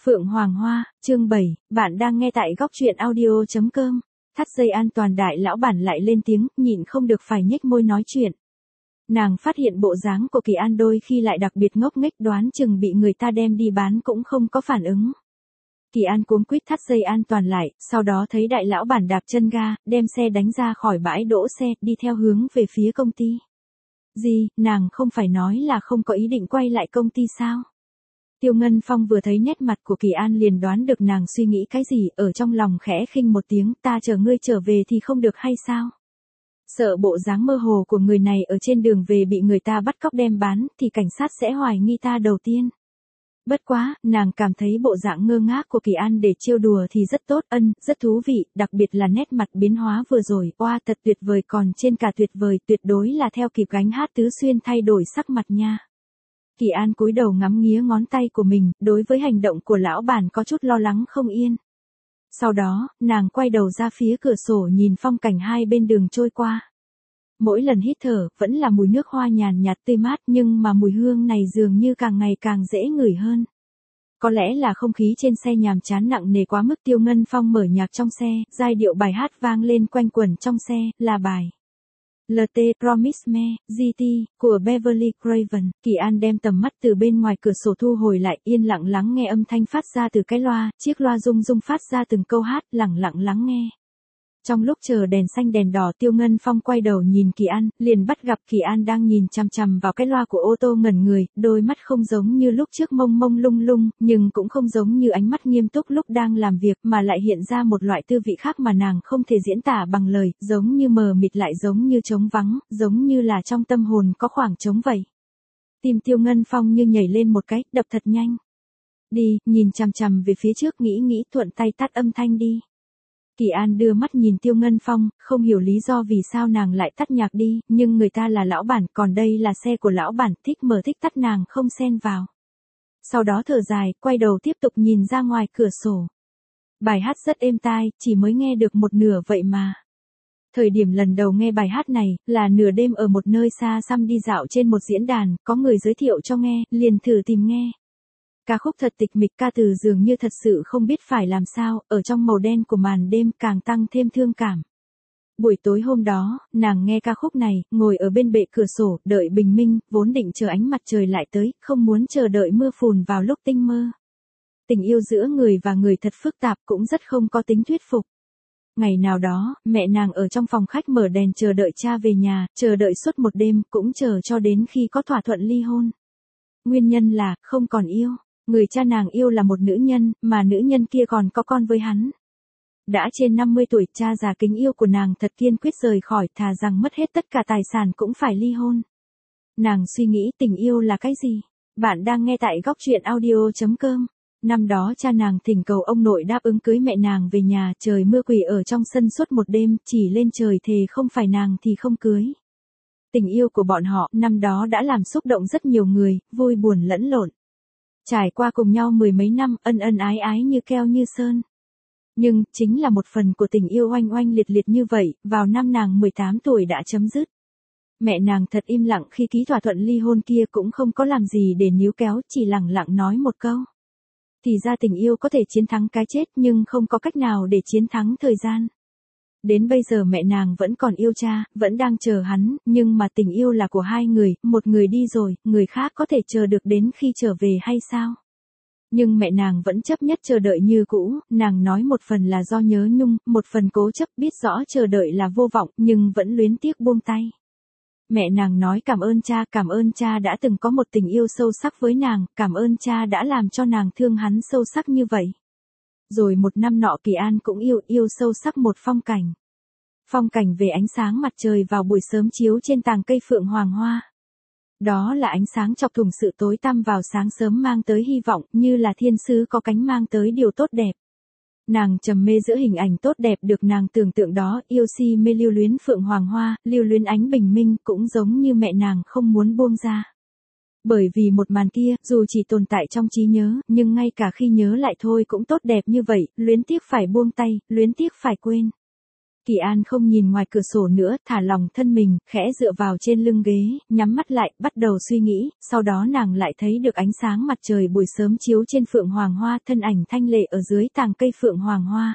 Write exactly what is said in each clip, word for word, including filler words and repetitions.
Phượng Hoàng Hoa, chương bảy, bạn đang nghe tại góc truyện audio chấm com. Thắt dây an toàn đại lão bản lại lên tiếng, nhịn không được phải nhếch môi nói chuyện. Nàng phát hiện bộ dáng của Kỳ An đôi khi lại đặc biệt ngốc nghếch, đoán chừng bị người ta đem đi bán cũng không có phản ứng. Kỳ An cuống quýt thắt dây an toàn lại, sau đó thấy đại lão bản đạp chân ga, đem xe đánh ra khỏi bãi đỗ xe, đi theo hướng về phía công ty. Gì, nàng không phải nói là không có ý định quay lại công ty sao? Tiêu Ngân Phong vừa thấy nét mặt của Kỳ An liền đoán được nàng suy nghĩ cái gì, ở trong lòng khẽ khinh một tiếng, ta chờ ngươi trở về thì không được hay sao? Sợ bộ dáng mơ hồ của người này ở trên đường về bị người ta bắt cóc đem bán, thì cảnh sát sẽ hoài nghi ta đầu tiên. Bất quá, nàng cảm thấy bộ dạng ngơ ngác của Kỳ An để trêu đùa thì rất tốt, ân, rất thú vị, đặc biệt là nét mặt biến hóa vừa rồi, oa thật tuyệt vời, còn trên cả tuyệt vời, tuyệt đối là theo kịp gánh hát Tứ Xuyên thay đổi sắc mặt nha. Kỳ An cúi đầu ngắm nghía ngón tay của mình, đối với hành động của lão bản có chút lo lắng không yên. Sau đó, nàng quay đầu ra phía cửa sổ nhìn phong cảnh hai bên đường trôi qua. Mỗi lần hít thở, vẫn là mùi nước hoa nhàn nhạt tươi mát, nhưng mà mùi hương này dường như càng ngày càng dễ ngửi hơn. Có lẽ là không khí trên xe nhàm chán nặng nề quá mức, Tiêu Ngân Phong mở nhạc trong xe, giai điệu bài hát vang lên quanh quẩn trong xe, là bài lờ tê Promise Me, giê tê, của Beverly Craven. Kỳ An đem tầm mắt từ bên ngoài cửa sổ thu hồi lại, yên lặng lắng nghe âm thanh phát ra từ cái loa, chiếc loa rung rung phát ra từng câu hát, lặng lặng lắng nghe. Trong lúc chờ đèn xanh đèn đỏ, Tiêu Ngân Phong quay đầu nhìn Kỳ An, liền bắt gặp Kỳ An đang nhìn chằm chằm vào cái loa của ô tô ngẩn người, đôi mắt không giống như lúc trước mông mông lung lung, nhưng cũng không giống như ánh mắt nghiêm túc lúc đang làm việc, mà lại hiện ra một loại tư vị khác mà nàng không thể diễn tả bằng lời, giống như mờ mịt lại giống như trống vắng, giống như là trong tâm hồn có khoảng trống vậy. Tim Tiêu Ngân Phong như nhảy lên một cái, đập thật nhanh. Đi, nhìn chằm chằm về phía trước, nghĩ nghĩ thuận tay tắt âm thanh đi. Kỳ An đưa mắt nhìn Tiêu Ngân Phong, không hiểu lý do vì sao nàng lại tắt nhạc đi, nhưng người ta là lão bản, còn đây là xe của lão bản, thích mở thích tắt nàng không xen vào. Sau đó thở dài, quay đầu tiếp tục nhìn ra ngoài cửa sổ. Bài hát rất êm tai, chỉ mới nghe được một nửa vậy mà. Thời điểm lần đầu nghe bài hát này, là nửa đêm ở một nơi xa xăm đi dạo trên một diễn đàn, có người giới thiệu cho nghe, liền thử tìm nghe. Ca khúc thật tịch mịch, ca từ dường như thật sự không biết phải làm sao, ở trong màu đen của màn đêm càng tăng thêm thương cảm. Buổi tối hôm đó, nàng nghe ca khúc này, ngồi ở bên bệ cửa sổ, đợi bình minh, vốn định chờ ánh mặt trời lại tới, không muốn chờ đợi mưa phùn vào lúc tinh mơ. Tình yêu giữa người và người thật phức tạp, cũng rất không có tính thuyết phục. Ngày nào đó, mẹ nàng ở trong phòng khách mở đèn chờ đợi cha về nhà, chờ đợi suốt một đêm, cũng chờ cho đến khi có thỏa thuận ly hôn. Nguyên nhân là, không còn yêu. Người cha nàng yêu là một nữ nhân, mà nữ nhân kia còn có con với hắn. Đã trên năm mươi tuổi, cha già kính yêu của nàng thật kiên quyết rời khỏi, thà rằng mất hết tất cả tài sản cũng phải ly hôn. Nàng suy nghĩ tình yêu là cái gì? Bạn đang nghe tại góc truyện audio chấm com. Năm đó cha nàng thỉnh cầu ông nội đáp ứng cưới mẹ nàng về nhà, trời mưa quỷ ở trong sân suốt một đêm, chỉ lên trời thề không phải nàng thì không cưới. Tình yêu của bọn họ, năm đó đã làm xúc động rất nhiều người, vui buồn lẫn lộn. Trải qua cùng nhau mười mấy năm, ân ân ái ái như keo như sơn. Nhưng, chính là một phần của tình yêu oanh oanh liệt liệt như vậy, vào năm nàng mười tám tuổi đã chấm dứt. Mẹ nàng thật im lặng khi ký thỏa thuận ly hôn kia, cũng không có làm gì để níu kéo, chỉ lẳng lặng nói một câu. Thì ra tình yêu có thể chiến thắng cái chết, nhưng không có cách nào để chiến thắng thời gian. Đến bây giờ mẹ nàng vẫn còn yêu cha, vẫn đang chờ hắn, nhưng mà tình yêu là của hai người, một người đi rồi, người khác có thể chờ được đến khi trở về hay sao? Nhưng mẹ nàng vẫn chấp nhất chờ đợi như cũ, nàng nói một phần là do nhớ nhung, một phần cố chấp, biết rõ chờ đợi là vô vọng, nhưng vẫn luyến tiếc buông tay. Mẹ nàng nói cảm ơn cha, cảm ơn cha đã từng có một tình yêu sâu sắc với nàng, cảm ơn cha đã làm cho nàng thương hắn sâu sắc như vậy. Rồi một năm nọ Kỳ An cũng yêu, yêu sâu sắc một phong cảnh. Phong cảnh về ánh sáng mặt trời vào buổi sớm chiếu trên tàng cây phượng hoàng hoa. Đó là ánh sáng chọc thủng sự tối tăm vào sáng sớm, mang tới hy vọng, như là thiên sứ có cánh mang tới điều tốt đẹp. Nàng trầm mê giữa hình ảnh tốt đẹp được nàng tưởng tượng đó, yêu si mê lưu luyến phượng hoàng hoa, lưu luyến ánh bình minh, cũng giống như mẹ nàng không muốn buông ra. Bởi vì một màn kia, dù chỉ tồn tại trong trí nhớ, nhưng ngay cả khi nhớ lại thôi cũng tốt đẹp như vậy, luyến tiếc phải buông tay, luyến tiếc phải quên. Kỳ An không nhìn ngoài cửa sổ nữa, thả lỏng thân mình, khẽ dựa vào trên lưng ghế, nhắm mắt lại, bắt đầu suy nghĩ, sau đó nàng lại thấy được ánh sáng mặt trời buổi sớm chiếu trên phượng hoàng hoa, thân ảnh thanh lệ ở dưới tàng cây phượng hoàng hoa.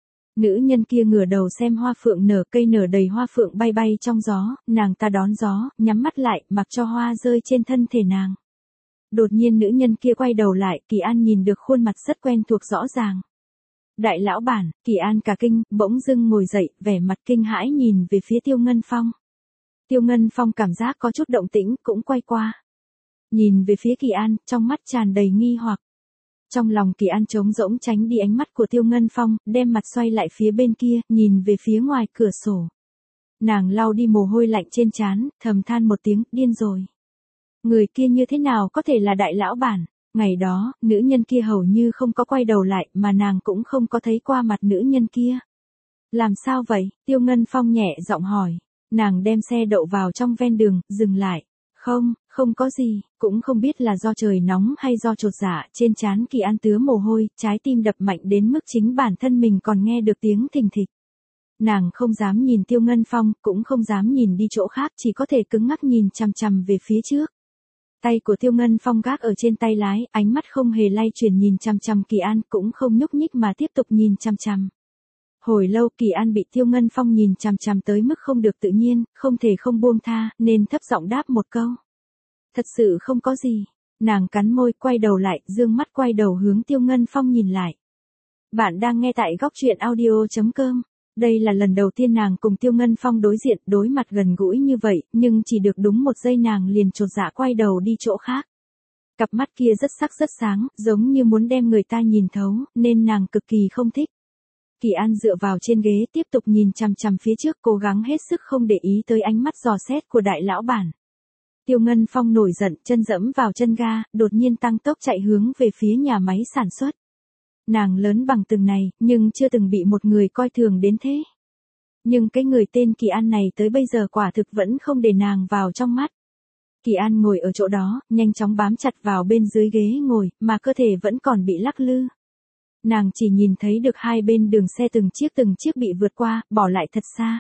Nữ nhân kia ngửa đầu xem hoa phượng nở, cây nở đầy hoa phượng bay bay trong gió, nàng ta đón gió, nhắm mắt lại, mặc cho hoa rơi trên thân thể nàng. Đột nhiên nữ nhân kia quay đầu lại, Kỳ An nhìn được khuôn mặt rất quen thuộc rõ ràng. Đại lão bản, Kỳ An cả kinh, bỗng dưng ngồi dậy, vẻ mặt kinh hãi nhìn về phía Tiêu Ngân Phong. Tiêu Ngân Phong cảm giác có chút động tĩnh, cũng quay qua. Nhìn về phía Kỳ An, trong mắt tràn đầy nghi hoặc. Trong lòng Kỳ An trống rỗng tránh đi ánh mắt của Tiêu Ngân Phong, đem mặt xoay lại phía bên kia, nhìn về phía ngoài cửa sổ. Nàng lau đi mồ hôi lạnh trên trán, thầm than một tiếng, điên rồi. Người kia như thế nào có thể là đại lão bản? Ngày đó, nữ nhân kia hầu như không có quay đầu lại, mà nàng cũng không có thấy qua mặt nữ nhân kia. Làm sao vậy? Tiêu Ngân Phong nhẹ giọng hỏi. Nàng đem xe đậu vào trong ven đường, dừng lại. Không, không có gì, cũng không biết là do trời nóng hay do chột dạ, trên trán Kỳ An tứa mồ hôi, trái tim đập mạnh đến mức chính bản thân mình còn nghe được tiếng thình thịch. Nàng không dám nhìn Tiêu Ngân Phong, cũng không dám nhìn đi chỗ khác, chỉ có thể cứng ngắc nhìn chằm chằm về phía trước. Tay của Tiêu Ngân Phong gác ở trên tay lái, ánh mắt không hề lay chuyển nhìn chằm chằm Kỳ An, cũng không nhúc nhích mà tiếp tục nhìn chằm chằm. Hồi lâu Kỳ An bị Tiêu Ngân Phong nhìn chằm chằm tới mức không được tự nhiên, không thể không buông tha, nên thấp giọng đáp một câu. Thật sự không có gì. Nàng cắn môi, quay đầu lại, dương mắt quay đầu hướng Tiêu Ngân Phong nhìn lại. Bạn đang nghe tại góc truyện audio chấm com. Đây là lần đầu tiên nàng cùng Tiêu Ngân Phong đối diện, đối mặt gần gũi như vậy, nhưng chỉ được đúng một giây nàng liền chột dạ quay đầu đi chỗ khác. Cặp mắt kia rất sắc rất sáng, giống như muốn đem người ta nhìn thấu, nên nàng cực kỳ không thích. Kỳ An dựa vào trên ghế tiếp tục nhìn chằm chằm phía trước, cố gắng hết sức không để ý tới ánh mắt dò xét của đại lão bản. Tiêu Ngân Phong nổi giận, chân dẫm vào chân ga, đột nhiên tăng tốc chạy hướng về phía nhà máy sản xuất. Nàng lớn bằng từng này, nhưng chưa từng bị một người coi thường đến thế. Nhưng cái người tên Kỳ An này tới bây giờ quả thực vẫn không để nàng vào trong mắt. Kỳ An ngồi ở chỗ đó, nhanh chóng bám chặt vào bên dưới ghế ngồi, mà cơ thể vẫn còn bị lắc lư. Nàng chỉ nhìn thấy được hai bên đường xe từng chiếc từng chiếc bị vượt qua, bỏ lại thật xa.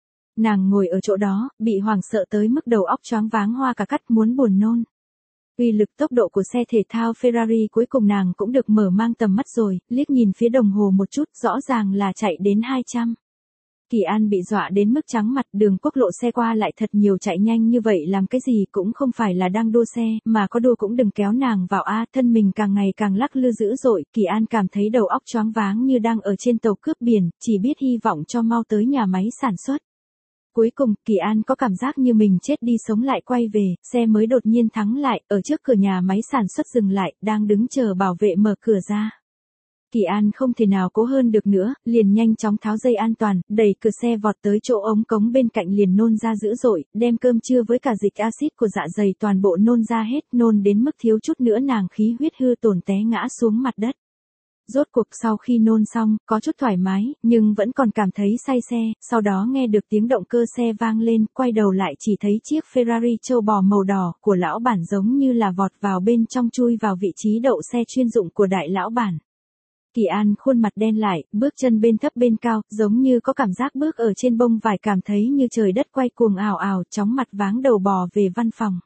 Nàng ngồi ở chỗ đó, bị hoảng sợ tới mức đầu óc choáng váng hoa cả cắt, muốn buồn nôn. Uy lực tốc độ của xe thể thao Ferrari cuối cùng nàng cũng được mở mang tầm mắt rồi, liếc nhìn phía đồng hồ một chút, rõ ràng là chạy đến hai trăm. Kỳ An bị dọa đến mức trắng mặt, đường quốc lộ xe qua lại thật nhiều, chạy nhanh như vậy làm cái gì cũng không phải là đang đua xe, mà có đua cũng đừng kéo nàng vào a, thân mình càng ngày càng lắc lư dữ dội, Kỳ An cảm thấy đầu óc choáng váng như đang ở trên tàu cướp biển, chỉ biết hy vọng cho mau tới nhà máy sản xuất. Cuối cùng, Kỳ An có cảm giác như mình chết đi sống lại quay về, xe mới đột nhiên thắng lại, ở trước cửa nhà máy sản xuất dừng lại, đang đứng chờ bảo vệ mở cửa ra. Kỳ An không thể nào cố hơn được nữa, liền nhanh chóng tháo dây an toàn, đẩy cửa xe vọt tới chỗ ống cống bên cạnh, liền nôn ra dữ dội, đem cơm trưa với cả dịch axit của dạ dày toàn bộ nôn ra hết, nôn đến mức thiếu chút nữa nàng khí huyết hư tổn té ngã xuống mặt đất. Rốt cuộc sau khi nôn xong, có chút thoải mái, nhưng vẫn còn cảm thấy say xe, sau đó nghe được tiếng động cơ xe vang lên, quay đầu lại chỉ thấy chiếc Ferrari trâu bò màu đỏ của lão bản giống như là vọt vào bên trong, chui vào vị trí đậu xe chuyên dụng của đại lão bản. Kỳ An khuôn mặt đen lại, bước chân bên thấp bên cao, giống như có cảm giác bước ở trên bông vải, cảm thấy như trời đất quay cuồng ảo ảo, chóng mặt váng đầu bò về văn phòng.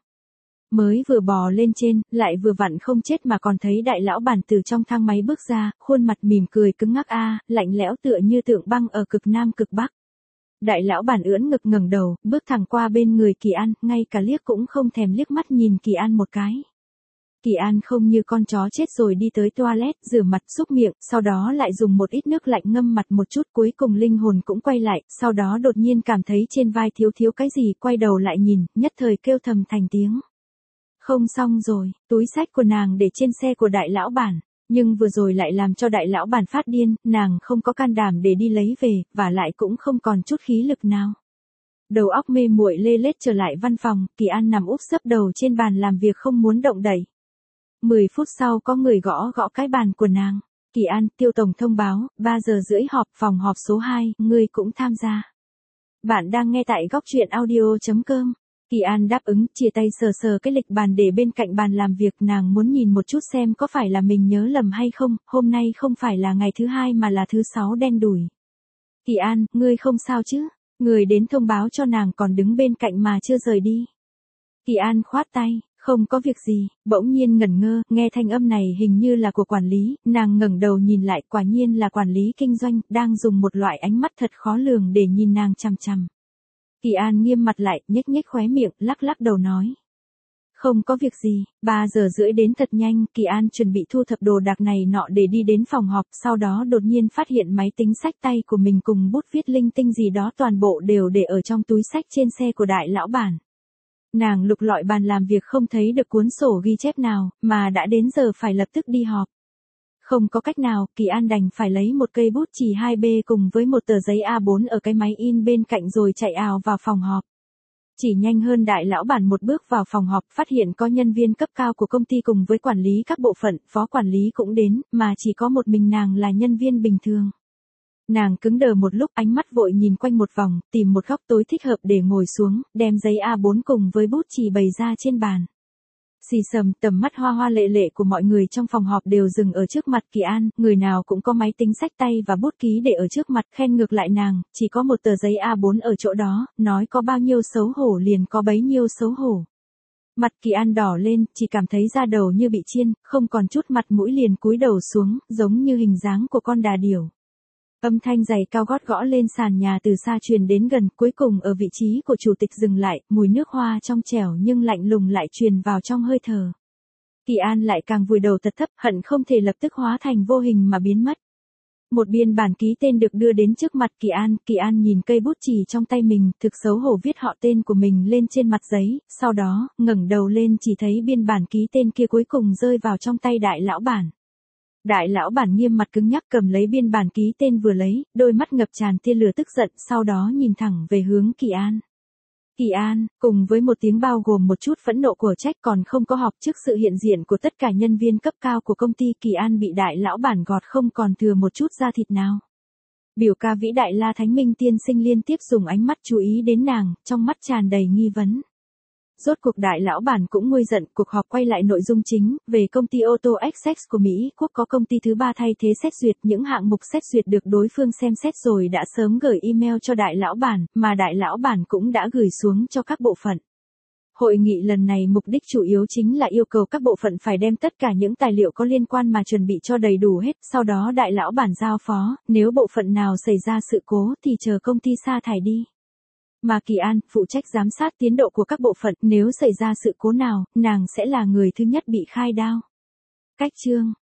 Mới vừa bò lên trên, lại vừa vặn không chết mà còn thấy đại lão bản từ trong thang máy bước ra, khuôn mặt mỉm cười cứng ngắc a, lạnh lẽo tựa như tượng băng ở cực nam cực bắc. Đại lão bản ưỡn ngực ngẩng đầu, bước thẳng qua bên người Kỳ An, ngay cả liếc cũng không thèm liếc mắt nhìn Kỳ An một cái. Kỳ An không như con chó chết rồi đi tới toilet, rửa mặt súc miệng, sau đó lại dùng một ít nước lạnh ngâm mặt một chút, cuối cùng linh hồn cũng quay lại, sau đó đột nhiên cảm thấy trên vai thiếu thiếu cái gì, quay đầu lại nhìn, nhất thời kêu thầm thành tiếng. Không xong rồi, túi xách của nàng để trên xe của đại lão bản, nhưng vừa rồi lại làm cho đại lão bản phát điên, nàng không có can đảm để đi lấy về, và lại cũng không còn chút khí lực nào. Đầu óc mê muội lê lết trở lại văn phòng, Kỳ An nằm úp sấp đầu trên bàn làm việc không muốn động đậy. Mười phút sau có người gõ gõ cái bàn của nàng. Kỳ An, Tiêu tổng thông báo, ba giờ rưỡi họp, phòng họp số hai, ngươi cũng tham gia. Bạn đang nghe tại góc truyện audio chấm com. Kỳ An đáp ứng, chia tay sờ sờ cái lịch bàn để bên cạnh bàn làm việc, nàng muốn nhìn một chút xem có phải là mình nhớ lầm hay không, hôm nay không phải là ngày thứ hai mà là thứ sáu đen đủi. Kỳ An, ngươi không sao chứ? Người đến thông báo cho nàng còn đứng bên cạnh mà chưa rời đi. Kỳ An khoát tay, không có việc gì, bỗng nhiên ngẩn ngơ, nghe thanh âm này hình như là của quản lý, nàng ngẩng đầu nhìn lại, quả nhiên là quản lý kinh doanh, đang dùng một loại ánh mắt thật khó lường để nhìn nàng chằm chằm. Kỳ An nghiêm mặt lại, nhếch nhếch khóe miệng, lắc lắc đầu nói. Không có việc gì, ba giờ rưỡi đến thật nhanh, Kỳ An chuẩn bị thu thập đồ đạc này nọ để đi đến phòng họp, sau đó đột nhiên phát hiện máy tính xách tay của mình cùng bút viết linh tinh gì đó toàn bộ đều để ở trong túi xách trên xe của đại lão bản. Nàng lục lọi bàn làm việc không thấy được cuốn sổ ghi chép nào, mà đã đến giờ phải lập tức đi họp. Không có cách nào, Kỳ An đành phải lấy một cây bút chì hai B cùng với một tờ giấy A bốn ở cái máy in bên cạnh rồi chạy ào vào phòng họp. Chỉ nhanh hơn đại lão bản một bước vào phòng họp, phát hiện có nhân viên cấp cao của công ty cùng với quản lý các bộ phận, phó quản lý cũng đến, mà chỉ có một mình nàng là nhân viên bình thường. Nàng cứng đờ một lúc, ánh mắt vội nhìn quanh một vòng, tìm một góc tối thích hợp để ngồi xuống, đem giấy A bốn cùng với bút chì bày ra trên bàn. Xì xầm, tầm mắt hoa hoa lệ lệ của mọi người trong phòng họp đều dừng ở trước mặt Kỳ An, người nào cũng có máy tính xách tay và bút ký để ở trước mặt, khen ngược lại nàng, chỉ có một tờ giấy A bốn ở chỗ đó, nói có bao nhiêu xấu hổ liền có bấy nhiêu xấu hổ. Mặt Kỳ An đỏ lên, chỉ cảm thấy da đầu như bị chiên, không còn chút mặt mũi liền cúi đầu xuống, giống như hình dáng của con đà điểu. Âm thanh giày cao gót gõ lên sàn nhà từ xa truyền đến gần, cuối cùng ở vị trí của chủ tịch dừng lại, mùi nước hoa trong trẻo nhưng lạnh lùng lại truyền vào trong hơi thở. Kỳ An lại càng vùi đầu thật thấp, hận không thể lập tức hóa thành vô hình mà biến mất. Một biên bản ký tên được đưa đến trước mặt Kỳ An, Kỳ An nhìn cây bút chì trong tay mình, thực xấu hổ viết họ tên của mình lên trên mặt giấy, sau đó, ngẩng đầu lên chỉ thấy biên bản ký tên kia cuối cùng rơi vào trong tay đại lão bản. Đại lão bản nghiêm mặt cứng nhắc cầm lấy biên bản ký tên vừa lấy, đôi mắt ngập tràn tia lửa tức giận, sau đó nhìn thẳng về hướng Kỳ An. Kỳ An, cùng với một tiếng bao gồm một chút phẫn nộ của trách còn không có họp trước sự hiện diện của tất cả nhân viên cấp cao của công ty, Kỳ An bị đại lão bản gọt không còn thừa một chút da thịt nào. Biểu ca vĩ đại La Thánh Minh tiên sinh liên tiếp dùng ánh mắt chú ý đến nàng, trong mắt tràn đầy nghi vấn. Rốt cuộc đại lão bản cũng nguôi giận, cuộc họp quay lại nội dung chính, về công ty ô tô Essex của Mỹ Quốc có công ty thứ ba thay thế xét duyệt, những hạng mục xét duyệt được đối phương xem xét rồi đã sớm gửi email cho đại lão bản, mà đại lão bản cũng đã gửi xuống cho các bộ phận. Hội nghị lần này mục đích chủ yếu chính là yêu cầu các bộ phận phải đem tất cả những tài liệu có liên quan mà chuẩn bị cho đầy đủ hết, sau đó đại lão bản giao phó, nếu bộ phận nào xảy ra sự cố thì chờ công ty sa thải đi. Mà Kỳ An, phụ trách giám sát tiến độ của các bộ phận, nếu xảy ra sự cố nào, nàng sẽ là người thứ nhất bị khai đao. Cách chương